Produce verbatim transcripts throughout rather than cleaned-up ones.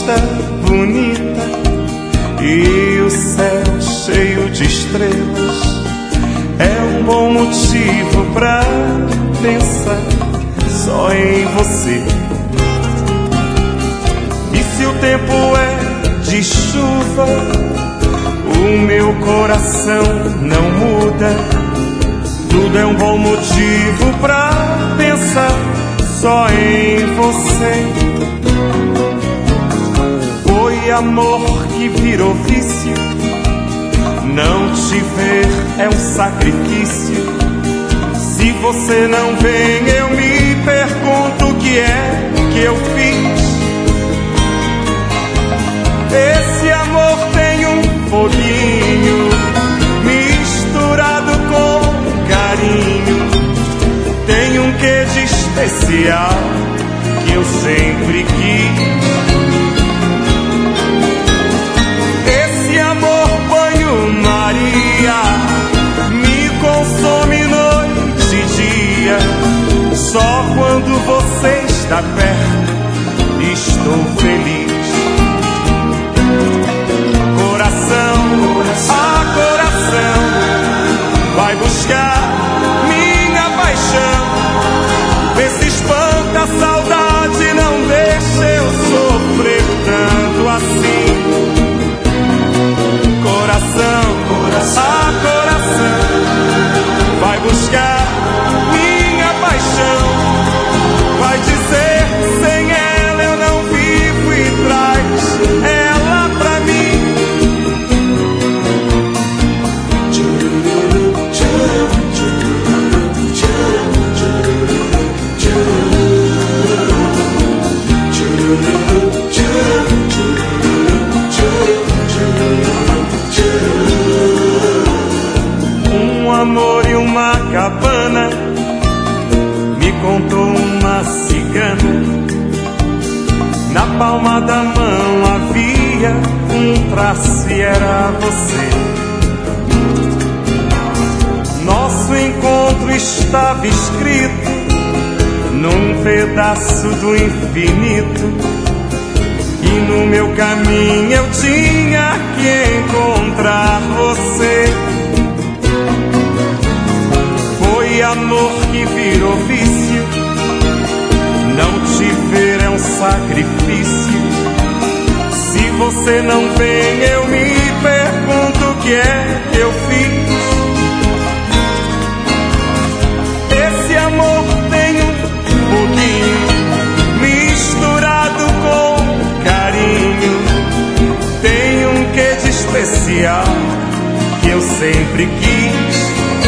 vista bonita e o céu cheio de estrelas é um bom motivo pra pensar só em você. E se o tempo é de chuva, o meu coração não muda. Tudo é um bom motivo pra pensar só em você. Foi amor que virou vício, não te ver é um sacrifício. Se você não vem, eu me pergunto o que é que eu fiz. Esse amor tem um foguinho misturado com carinho, tem um quê de especial que eu sempre quis. Esse amor banho-maria me consome noite e dia. Só quando você está perto estou feliz. Coração, ah coração, vai buscar minha paixão. Vê se espanta a saudade, não deixa eu sofrer tanto assim. Coração, ah coração, vai buscar minha paixão. Vai dizer sem ela eu não vivo e traz ela pra mim. Um amor e uma cabana, me contou uma cigana. Na palma da mão havia um traço e era você. Nosso encontro estava escrito num pedaço do infinito, e no meu caminho eu tinha que encontrar você. Foi amor que virou vício, não te ver é um sacrifício. Se você não vem, eu me pergunto o que é que eu fiz. Esse amor tem um pouquinho misturado com carinho, tem um quê de especial que eu sempre quis.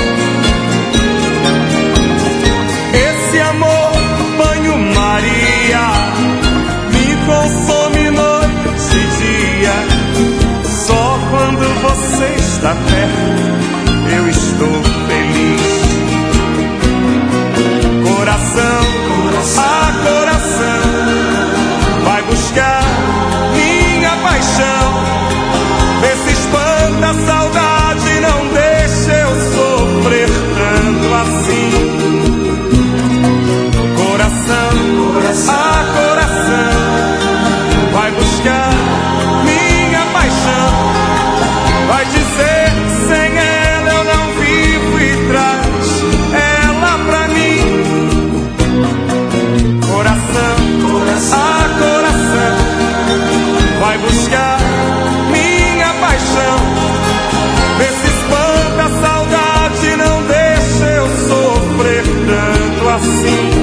Esse amor banho-maria me consome noite e dia. Só quando você está perto eu estou feliz. Coração, ah coração, vai buscar minha paixão. Vê se espanta a saudade, não deixa eu sofrer tanto assim. Coração, ah coração, vai buscar minha paixão. Vai dizer sem ela eu não vivo e traz ela pra mim. Coração, ah coração, vai buscar minha paixão. Vê se espanta a saudade, não deixa eu sofrer tanto assim.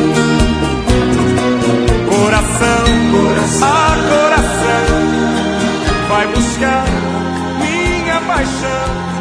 Coração, ah coração, vai buscar minha paixão.